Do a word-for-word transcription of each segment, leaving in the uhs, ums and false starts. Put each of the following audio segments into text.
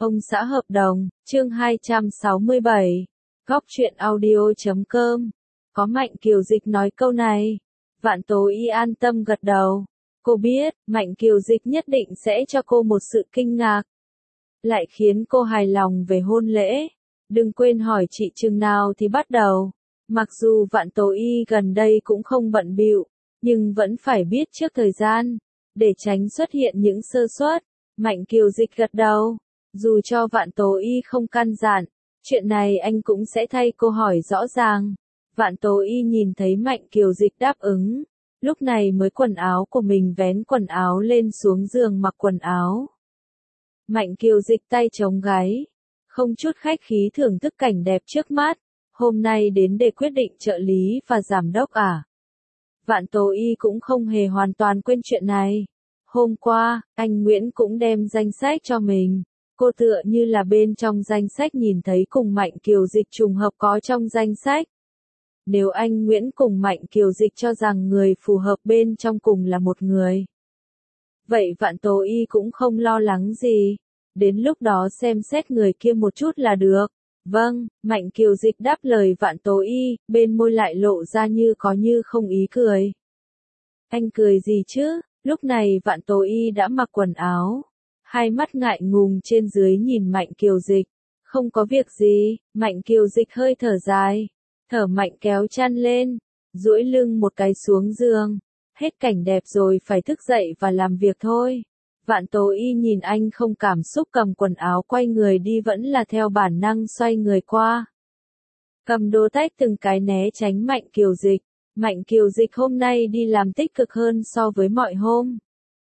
Ông xã hợp đồng, chương hai trăm sáu mươi bảy. Góc truyện audio chấm com. Có Mạnh Kiều Dịch nói câu này. Vạn Tố Y an tâm gật đầu. Cô biết, Mạnh Kiều Dịch nhất định sẽ cho cô một sự kinh ngạc. Lại khiến cô hài lòng về hôn lễ. Đừng quên hỏi chị chừng nào thì bắt đầu. Mặc dù Vạn Tố Y gần đây cũng không bận bịu, nhưng vẫn phải biết trước thời gian, để tránh xuất hiện những sơ suất. Mạnh Kiều Dịch gật đầu. Dù cho Vạn Tố Y không căn dặn, chuyện này anh cũng sẽ thay cô hỏi rõ ràng. Vạn Tố Y nhìn thấy Mạnh Kiều Dịch đáp ứng, lúc này mới quần áo của mình vén quần áo lên xuống giường mặc quần áo. Mạnh Kiều Dịch tay chống gáy, không chút khách khí thưởng thức cảnh đẹp trước mắt. Hôm nay đến để quyết định trợ lý và giám đốc à? Vạn Tố Y cũng không hề hoàn toàn quên chuyện này. Hôm qua, anh Nguyễn cũng đem danh sách cho mình. Cô tựa như là bên trong danh sách nhìn thấy cùng Mạnh Kiều Dịch trùng hợp có trong danh sách. Nếu anh Nguyễn cùng Mạnh Kiều Dịch cho rằng người phù hợp bên trong cùng là một người, vậy Vạn Tố Y cũng không lo lắng gì. Đến lúc đó xem xét người kia một chút là được. Vâng, Mạnh Kiều Dịch đáp lời Vạn Tố Y, bên môi lại lộ ra như có như không ý cười. Anh cười gì chứ? Lúc này Vạn Tố Y đã mặc quần áo. Hai mắt ngại ngùng trên dưới nhìn Mạnh Kiều Dịch. Không có việc gì. Mạnh Kiều Dịch hơi thở dài. Thở mạnh kéo chăn lên. Duỗi lưng một cái xuống giường. Hết cảnh đẹp rồi phải thức dậy và làm việc thôi. Vạn Tố Y nhìn anh không cảm xúc cầm quần áo quay người đi vẫn là theo bản năng xoay người qua. Cầm đô tách từng cái né tránh Mạnh Kiều Dịch. Mạnh Kiều Dịch hôm nay đi làm tích cực hơn so với mọi hôm.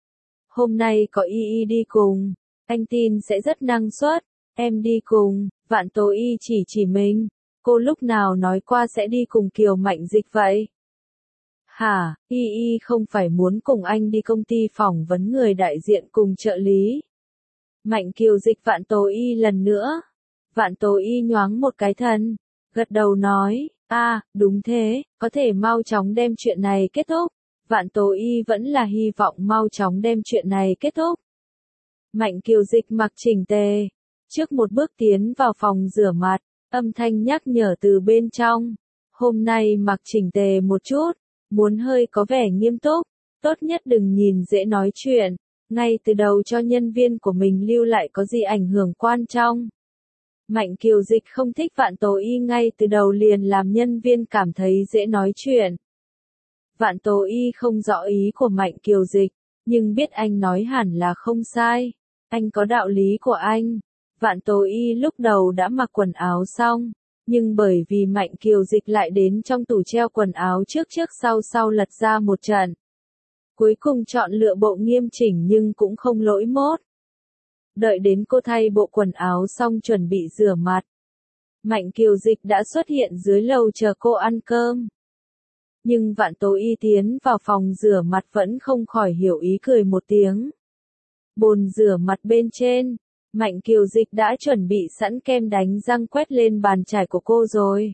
Hôm nay có Y Y đi cùng, anh tin sẽ rất năng suất. Em đi cùng. Vạn Tố Y chỉ chỉ mình. Cô lúc nào nói qua sẽ đi cùng Kiều Mạnh Dịch vậy? Hả, Y Y không phải muốn cùng anh đi công ty phỏng vấn người đại diện cùng trợ lý. Mạnh Kiều Dịch Vạn Tố Y lần nữa. Vạn Tố Y nhoáng một cái thân, gật đầu nói, a, à, đúng thế, có thể mau chóng đem chuyện này kết thúc. Vạn Tố Y vẫn là hy vọng mau chóng đem chuyện này kết thúc. Mạnh Kiều Dịch mặc chỉnh tề, trước một bước tiến vào phòng rửa mặt, âm thanh nhắc nhở từ bên trong. Hôm nay mặc chỉnh tề một chút, muốn hơi có vẻ nghiêm túc, tốt nhất đừng nhìn dễ nói chuyện, ngay từ đầu cho nhân viên của mình lưu lại có gì ảnh hưởng quan trọng. Mạnh Kiều Dịch không thích Vạn Tố Y ngay từ đầu liền làm nhân viên cảm thấy dễ nói chuyện. Vạn Tố Y không rõ ý của Mạnh Kiều Dịch, nhưng biết anh nói hẳn là không sai. Anh có đạo lý của anh. Vạn Tố Y lúc đầu đã mặc quần áo xong, nhưng bởi vì Mạnh Kiều Dịch lại đến trong tủ treo quần áo trước trước sau sau lật ra một trận. Cuối cùng chọn lựa bộ nghiêm chỉnh nhưng cũng không lỗi mốt. Đợi đến cô thay bộ quần áo xong chuẩn bị rửa mặt, Mạnh Kiều Dịch đã xuất hiện dưới lầu chờ cô ăn cơm. Nhưng Vạn Tố Y tiến vào phòng rửa mặt vẫn không khỏi hiểu ý cười một tiếng. Bồn rửa mặt bên trên, Mạnh Kiều Dịch đã chuẩn bị sẵn kem đánh răng quét lên bàn chải của cô rồi.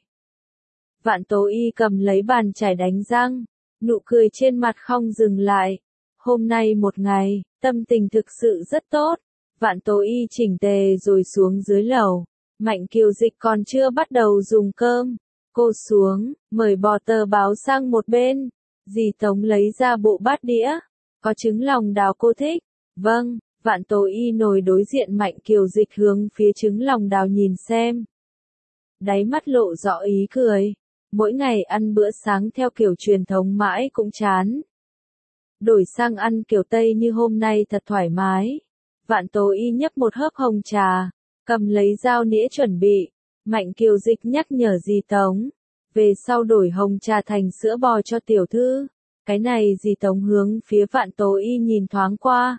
Vạn Tố Y cầm lấy bàn chải đánh răng, nụ cười trên mặt không dừng lại. Hôm nay một ngày, tâm tình thực sự rất tốt. Vạn Tố Y chỉnh tề rồi xuống dưới lầu. Mạnh Kiều Dịch còn chưa bắt đầu dùng cơm. Cô xuống, mời bò tờ báo sang một bên. Dì Tống lấy ra bộ bát đĩa. Có trứng lòng đào cô thích. Vâng. Vạn Tố Y ngồi đối diện Mạnh Kiều Dịch hướng phía trứng lòng đào nhìn xem. Đáy mắt lộ rõ ý cười. Mỗi ngày ăn bữa sáng theo kiểu truyền thống mãi cũng chán. Đổi sang ăn kiểu Tây như hôm nay thật thoải mái. Vạn Tố Y nhấp một hớp hồng trà, cầm lấy dao nĩa chuẩn bị. Mạnh Kiều Dịch nhắc nhở dì Tống. Về sau đổi hồng trà thành sữa bò cho tiểu thư. Cái này dì Tống hướng phía Vạn Tố Y nhìn thoáng qua.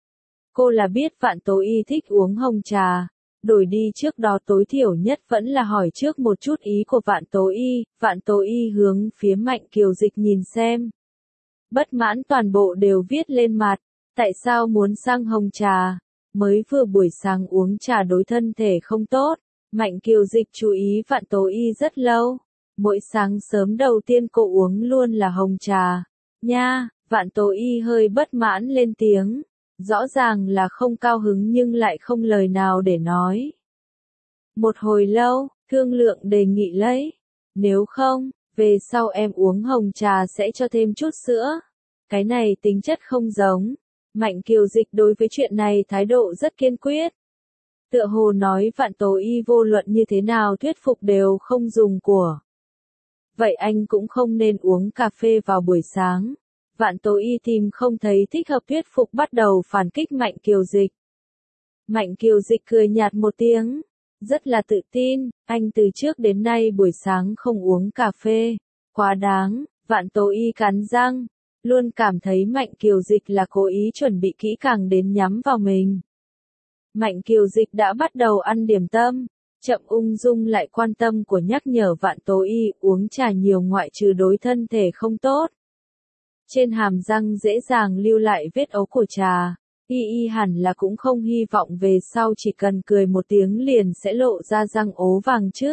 Cô là biết Vạn Tố Y thích uống hồng trà, đổi đi trước đó tối thiểu nhất vẫn là hỏi trước một chút ý của Vạn Tố Y. Vạn Tố Y hướng phía Mạnh Kiều Dịch nhìn xem. Bất mãn toàn bộ đều viết lên mặt, tại sao muốn sang hồng trà, mới vừa buổi sáng uống trà đối thân thể không tốt. Mạnh Kiều Dịch chú ý Vạn Tố Y rất lâu, mỗi sáng sớm đầu tiên cô uống luôn là hồng trà. Nha, Vạn Tố Y hơi bất mãn lên tiếng. Rõ ràng là không cao hứng nhưng lại không lời nào để nói. Một hồi lâu, thương lượng đề nghị lấy. Nếu không, về sau em uống hồng trà sẽ cho thêm chút sữa. Cái này tính chất không giống. Mạnh Kiều Dịch đối với chuyện này thái độ rất kiên quyết. Tựa hồ nói Vạn Tố Y vô luận như thế nào thuyết phục đều không dùng của. Vậy anh cũng không nên uống cà phê vào buổi sáng. Vạn Tố Y tìm không thấy thích hợp thuyết phục bắt đầu phản kích Mạnh Kiều Dịch. Mạnh Kiều Dịch cười nhạt một tiếng. Rất là tự tin, anh từ trước đến nay buổi sáng không uống cà phê. Quá đáng, Vạn Tố Y cắn răng. Luôn cảm thấy Mạnh Kiều Dịch là cố ý chuẩn bị kỹ càng đến nhắm vào mình. Mạnh Kiều Dịch đã bắt đầu ăn điểm tâm. Chậm ung dung lại quan tâm của nhắc nhở Vạn Tố Y uống trà nhiều ngoại trừ đối thân thể không tốt. Trên hàm răng dễ dàng lưu lại vết ấu của trà. Y y hẳn là cũng không hy vọng về sau chỉ cần cười một tiếng liền sẽ lộ ra răng ố vàng chứ.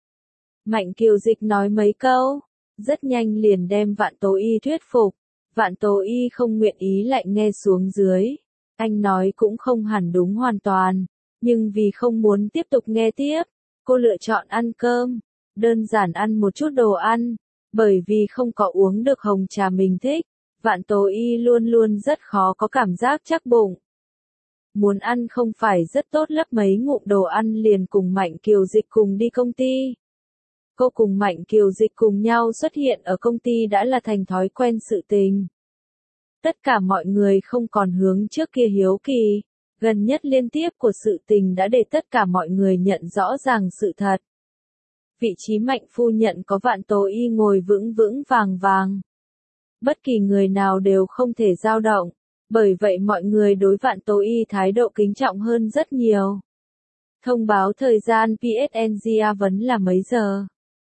Mạnh Kiều Dịch nói mấy câu, rất nhanh liền đem Vạn Tố Y thuyết phục. Vạn Tố Y không nguyện ý lại nghe xuống dưới. Anh nói cũng không hẳn đúng hoàn toàn, nhưng vì không muốn tiếp tục nghe tiếp, cô lựa chọn ăn cơm, đơn giản ăn một chút đồ ăn, bởi vì không có uống được hồng trà mình thích. Vạn Tố Y luôn luôn rất khó có cảm giác chắc bụng. Muốn ăn không phải rất tốt lấp mấy ngụm đồ ăn liền cùng Mạnh Kiều Dịch cùng đi công ty. Cô cùng Mạnh Kiều Dịch cùng nhau xuất hiện ở công ty đã là thành thói quen sự tình. Tất cả mọi người không còn hướng trước kia hiếu kỳ, gần nhất liên tiếp của sự tình đã để tất cả mọi người nhận rõ ràng sự thật. Vị trí Mạnh phu nhận có Vạn Tố Y ngồi vững vững vàng vàng. Bất kỳ người nào đều không thể dao động, bởi vậy mọi người đối Vạn Tố Y thái độ kính trọng hơn rất nhiều. Thông báo thời gian pê ét en giê vấn là mấy giờ.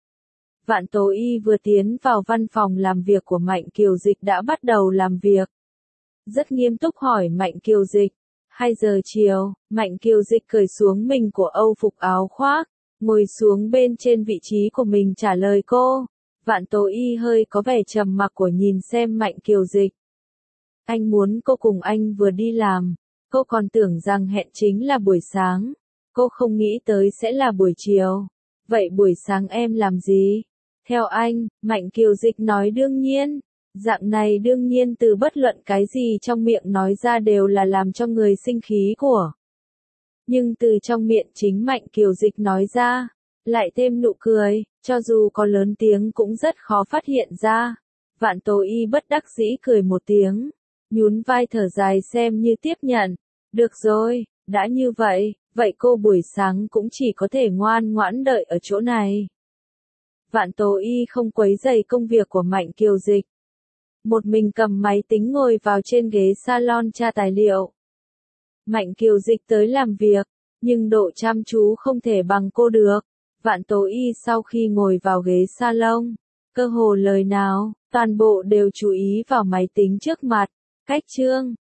Vạn Tố Y vừa tiến vào văn phòng làm việc của Mạnh Kiều Dịch đã bắt đầu làm việc. Rất nghiêm túc hỏi Mạnh Kiều Dịch. hai giờ chiều, Mạnh Kiều Dịch cởi xuống mình của âu phục áo khoác, ngồi xuống bên trên vị trí của mình trả lời cô. Vạn Tố Y hơi có vẻ trầm mặc của nhìn xem Mạnh Kiều Dịch. Anh muốn cô cùng anh vừa đi làm, cô còn tưởng rằng hẹn chính là buổi sáng, cô không nghĩ tới sẽ là buổi chiều. Vậy buổi sáng em làm gì? Theo anh, Mạnh Kiều Dịch nói đương nhiên. Dạng này đương nhiên từ bất luận cái gì trong miệng nói ra đều là làm cho người sinh khí của. Nhưng từ trong miệng chính Mạnh Kiều Dịch nói ra, lại thêm nụ cười, cho dù có lớn tiếng cũng rất khó phát hiện ra. Vạn Tố Y bất đắc dĩ cười một tiếng, nhún vai thở dài xem như tiếp nhận. Được rồi, đã như vậy, vậy cô buổi sáng cũng chỉ có thể ngoan ngoãn đợi ở chỗ này. Vạn Tố Y không quấy rầy công việc của Mạnh Kiều Dịch. Một mình cầm máy tính ngồi vào trên ghế salon tra tài liệu. Mạnh Kiều Dịch tới làm việc, nhưng độ chăm chú không thể bằng cô được. Vạn Tố Y sau khi ngồi vào ghế salon, cơ hồ lời nào, toàn bộ đều chú ý vào máy tính trước mặt. Cách chương,